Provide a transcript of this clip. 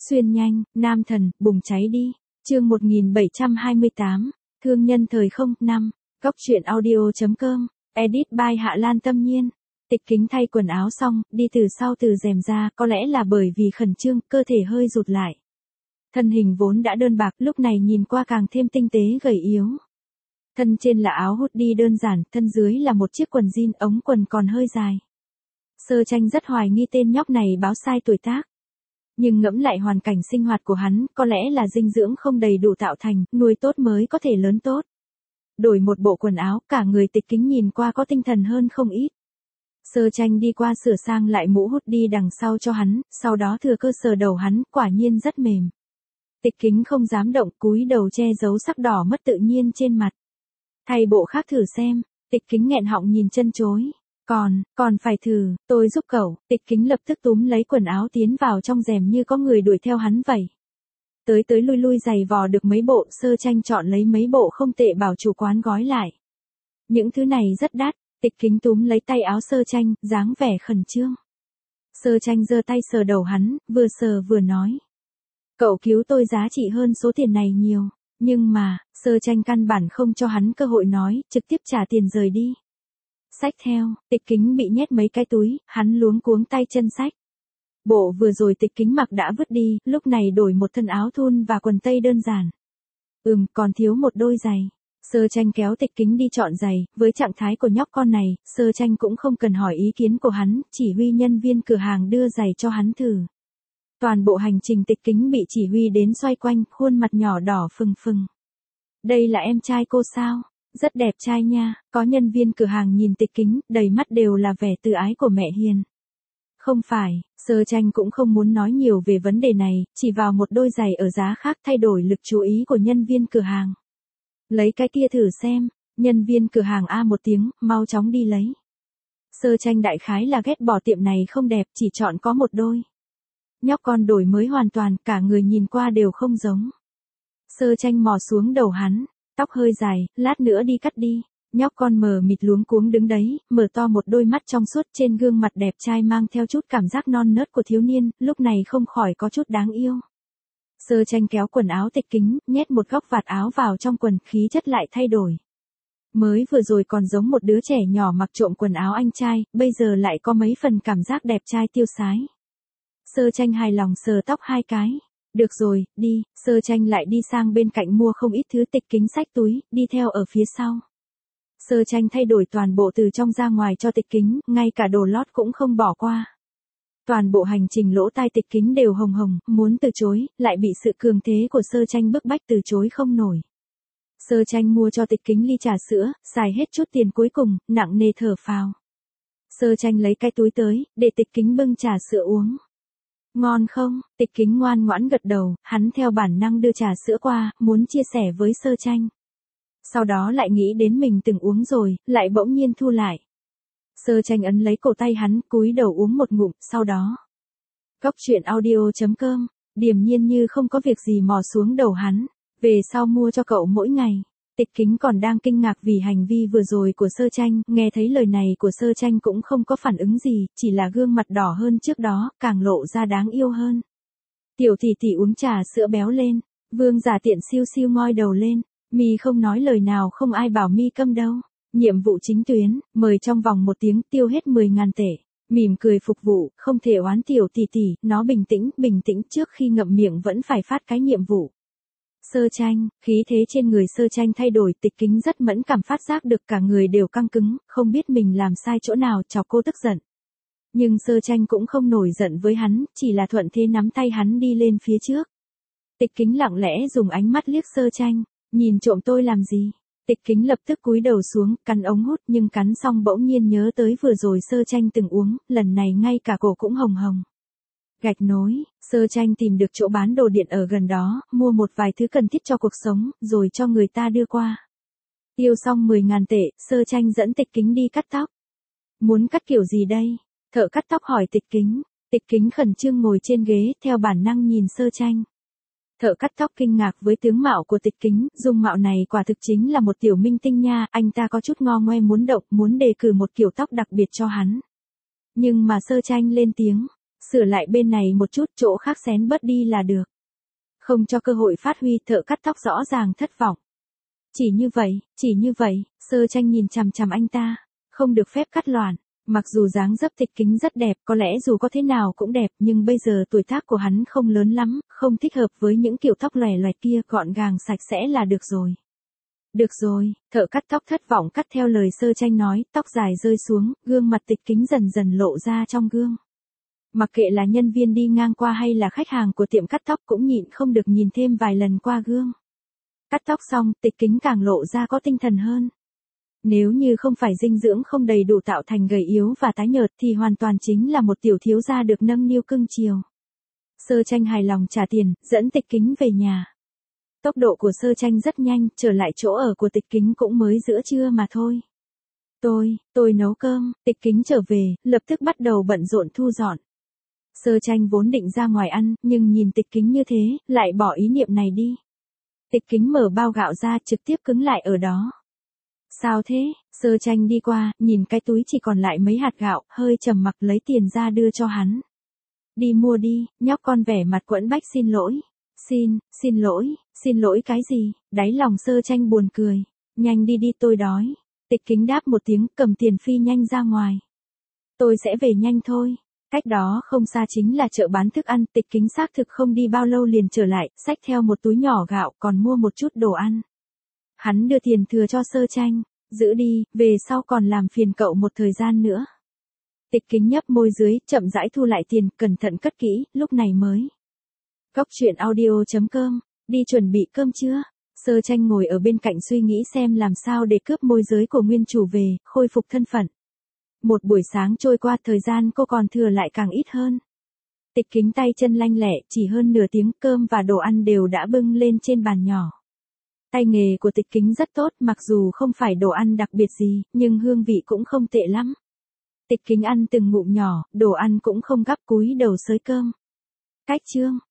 Xuyên nhanh, nam thần, bùng cháy đi. Chương 1728, Thương nhân thời không, 5. Góc truyện audio.com, edit by Hạ Lan Tâm Nhiên. Tịch Kính thay quần áo xong, đi từ sau từ rèm ra, có lẽ là bởi vì khẩn trương, cơ thể hơi rụt lại. Thân hình vốn đã đơn bạc, lúc này nhìn qua càng thêm tinh tế gầy yếu. Thân trên là áo hoodie đơn giản, thân dưới là một chiếc quần jean, ống quần còn hơi dài. Sơ Tranh rất hoài nghi tên nhóc này báo sai tuổi tác. Nhưng ngẫm lại hoàn cảnh sinh hoạt của hắn, có lẽ là dinh dưỡng không đầy đủ tạo thành, nuôi tốt mới có thể lớn tốt. Đổi một bộ quần áo, cả người Tịch Kính nhìn qua có tinh thần hơn không ít. Sơ Tranh đi qua sửa sang lại mũ hoodie đằng sau cho hắn, sau đó thừa cơ sờ đầu hắn, quả nhiên rất mềm. Tịch Kính không dám động, cúi đầu che giấu sắc đỏ mất tự nhiên trên mặt. Thay bộ khác thử xem, Tịch Kính nghẹn họng nhìn chân chối. Còn phải thử, tôi giúp cậu. Tịch Kính lập tức túm lấy quần áo tiến vào trong rèm như có người đuổi theo hắn vậy. Tới lui giày vò được mấy bộ, Sơ Tranh chọn lấy mấy bộ không tệ bảo chủ quán gói lại. Những thứ này rất đắt. Tịch Kính túm lấy tay áo Sơ Tranh, dáng vẻ khẩn trương. Sơ Tranh giơ tay sờ đầu hắn, vừa sờ vừa nói. Cậu cứu tôi giá trị hơn số tiền này nhiều. Nhưng mà, Sơ Tranh căn bản không cho hắn cơ hội nói, trực tiếp trả tiền rời đi. Xách theo, Tịch Kính bị nhét mấy cái túi, hắn luống cuống tay chân xách. Bộ vừa rồi Tịch Kính mặc đã vứt đi, lúc này đổi một thân áo thun và quần tây đơn giản. Còn thiếu một đôi giày. Sơ Tranh kéo Tịch Kính đi chọn giày, với trạng thái của nhóc con này, Sơ Tranh cũng không cần hỏi ý kiến của hắn, chỉ huy nhân viên cửa hàng đưa giày cho hắn thử. Toàn bộ hành trình Tịch Kính bị chỉ huy đến xoay quanh, khuôn mặt nhỏ đỏ phừng phừng. Đây là em trai cô sao? Rất đẹp trai nha. Có nhân viên cửa hàng nhìn Tịch Kính, đầy mắt đều là vẻ từ ái của mẹ hiền. Không phải, Sơ Tranh cũng không muốn nói nhiều về vấn đề này, chỉ vào một đôi giày ở giá khác thay đổi lực chú ý của nhân viên cửa hàng. Lấy cái kia thử xem. Nhân viên cửa hàng a một tiếng, mau chóng đi lấy. Sơ Tranh đại khái là ghét bỏ tiệm này không đẹp, chỉ chọn có một đôi. Nhóc con đổi mới hoàn toàn, cả người nhìn qua đều không giống. Sơ Tranh mò xuống đầu hắn, tóc hơi dài, lát nữa đi cắt đi. Nhóc con mờ mịt luống cuống đứng đấy, mở to một đôi mắt trong suốt, trên gương mặt đẹp trai mang theo chút cảm giác non nớt của thiếu niên, lúc này không khỏi có chút đáng yêu. Sơ Tranh kéo quần áo Tịch Kính, nhét một góc vạt áo vào trong quần, khí chất lại thay đổi. Mới vừa rồi còn giống một đứa trẻ nhỏ mặc trộm quần áo anh trai, bây giờ lại có mấy phần cảm giác đẹp trai tiêu sái. Sơ Tranh hài lòng sờ tóc hai cái. Được rồi, đi. Sơ Tranh lại đi sang bên cạnh mua không ít thứ. Tịch Kính xách túi, đi theo ở phía sau. Sơ Tranh thay đổi toàn bộ từ trong ra ngoài cho Tịch Kính, ngay cả đồ lót cũng không bỏ qua. Toàn bộ hành trình lỗ tai Tịch Kính đều hồng hồng, muốn từ chối, lại bị sự cường thế của Sơ Tranh bức bách từ chối không nổi. Sơ Tranh mua cho Tịch Kính ly trà sữa, xài hết chút tiền cuối cùng, nặng nề thở phào. Sơ Tranh lấy cái túi tới, để Tịch Kính bưng trà sữa uống. Ngon không? Tịch Kính ngoan ngoãn gật đầu, hắn theo bản năng đưa trà sữa qua, muốn chia sẻ với Sơ Tranh. Sau đó lại nghĩ đến mình từng uống rồi, lại bỗng nhiên thu lại. Sơ Tranh ấn lấy cổ tay hắn, cúi đầu uống một ngụm, sau đó. Góc truyện audio.com, điềm nhiên như không có việc gì mò xuống đầu hắn. Về sau mua cho cậu mỗi ngày. Tịch Kính còn đang kinh ngạc vì hành vi vừa rồi của Sơ Tranh, nghe thấy lời này của Sơ Tranh cũng không có phản ứng gì, chỉ là gương mặt đỏ hơn trước đó, càng lộ ra đáng yêu hơn. Tiểu tỷ tỷ uống trà sữa béo lên, Vương Giả Tiện siêu siêu ngoi đầu lên, mi không nói lời nào không ai bảo mi câm đâu. Nhiệm vụ chính tuyến, mời trong vòng 1 tiếng tiêu hết 10.000 tệ. Mỉm cười phục vụ, không thể oán tiểu tỷ tỷ, nó bình tĩnh trước khi ngậm miệng vẫn phải phát cái nhiệm vụ. Sơ Tranh, khí thế trên người Sơ Tranh thay đổi. Tịch Kính rất mẫn cảm phát giác được cả người đều căng cứng, không biết mình làm sai chỗ nào, chọc cô tức giận. Nhưng Sơ Tranh cũng không nổi giận với hắn, chỉ là thuận thế nắm tay hắn đi lên phía trước. Tịch Kính lặng lẽ dùng ánh mắt liếc Sơ Tranh, nhìn trộm tôi làm gì? Tịch Kính lập tức cúi đầu xuống, cắn ống hút, nhưng cắn xong bỗng nhiên nhớ tới vừa rồi Sơ Tranh từng uống, lần này ngay cả cổ cũng hồng hồng. Gạch nối, Sơ Tranh tìm được chỗ bán đồ điện ở gần đó, mua một vài thứ cần thiết cho cuộc sống, rồi cho người ta đưa qua. Tiêu xong 10.000 tệ, Sơ Tranh dẫn Tịch Kính đi cắt tóc. Muốn cắt kiểu gì đây? Thợ cắt tóc hỏi Tịch Kính. Tịch Kính khẩn trương ngồi trên ghế, theo bản năng nhìn Sơ Tranh. Thợ cắt tóc kinh ngạc với tướng mạo của Tịch Kính, dung mạo này quả thực chính là một tiểu minh tinh nha, anh ta có chút ngo ngoe muốn động, muốn đề cử một kiểu tóc đặc biệt cho hắn. Nhưng mà Sơ Tranh lên tiếng. Sửa lại bên này một chút, chỗ khác xén bớt đi là được. Không cho cơ hội phát huy, thợ cắt tóc rõ ràng thất vọng. Chỉ như vậy, Sơ Tranh nhìn chằm chằm anh ta. Không được phép cắt loạn. Mặc dù dáng dấp Tịch Kính rất đẹp, có lẽ dù có thế nào cũng đẹp, nhưng bây giờ tuổi tác của hắn không lớn lắm, không thích hợp với những kiểu tóc lòe loẹt kia, gọn gàng sạch sẽ là được rồi. Được rồi, thợ cắt tóc thất vọng cắt theo lời Sơ Tranh nói, tóc dài rơi xuống, gương mặt Tịch Kính dần dần lộ ra trong gương. Mặc kệ là nhân viên đi ngang qua hay là khách hàng của tiệm cắt tóc cũng nhịn không được nhìn thêm vài lần qua gương. Cắt tóc xong, Tịch Kính càng lộ ra có tinh thần hơn. Nếu như không phải dinh dưỡng không đầy đủ tạo thành gầy yếu và tái nhợt thì hoàn toàn chính là một tiểu thiếu gia được nâng niu cưng chiều. Sơ Tranh hài lòng trả tiền, dẫn Tịch Kính về nhà. Tốc độ của Sơ Tranh rất nhanh, trở lại chỗ ở của Tịch Kính cũng mới giữa trưa mà thôi. Tôi nấu cơm, Tịch Kính trở về, lập tức bắt đầu bận rộn thu dọn. Sơ Tranh vốn định ra ngoài ăn, nhưng nhìn Tịch Kính như thế, lại bỏ ý niệm này đi. Tịch Kính mở bao gạo ra, trực tiếp cứng lại ở đó. Sao thế? Sơ Tranh đi qua, nhìn cái túi chỉ còn lại mấy hạt gạo, hơi trầm mặc lấy tiền ra đưa cho hắn. Đi mua đi, nhóc con vẻ mặt quẫn bách xin lỗi. Xin lỗi cái gì? Đáy lòng Sơ Tranh buồn cười. Nhanh đi đi, tôi đói. Tịch Kính đáp một tiếng, cầm tiền phi nhanh ra ngoài. Tôi sẽ về nhanh thôi. Cách đó không xa chính là chợ bán thức ăn, Tịch Kính xác thực không đi bao lâu liền trở lại, xách theo một túi nhỏ gạo còn mua một chút đồ ăn. Hắn đưa tiền thừa cho Sơ Tranh, giữ đi, về sau còn làm phiền cậu một thời gian nữa. Tịch Kính nhấp môi dưới, chậm rãi thu lại tiền, cẩn thận cất kỹ, lúc này mới. Góc truyện audio.com, đi chuẩn bị cơm chưa? Sơ Tranh ngồi ở bên cạnh suy nghĩ xem làm sao để cướp môi giới của nguyên chủ về, khôi phục thân phận. Một buổi sáng trôi qua, thời gian cô còn thừa lại càng ít hơn. Tịch Kính tay chân lanh lẹ, chỉ hơn nửa tiếng, cơm và đồ ăn đều đã bưng lên trên bàn nhỏ. Tay nghề của Tịch Kính rất tốt, mặc dù không phải đồ ăn đặc biệt gì, nhưng hương vị cũng không tệ lắm. Tịch Kính ăn từng ngụm nhỏ, đồ ăn cũng không gắp, cúi đầu xới cơm. Cách chương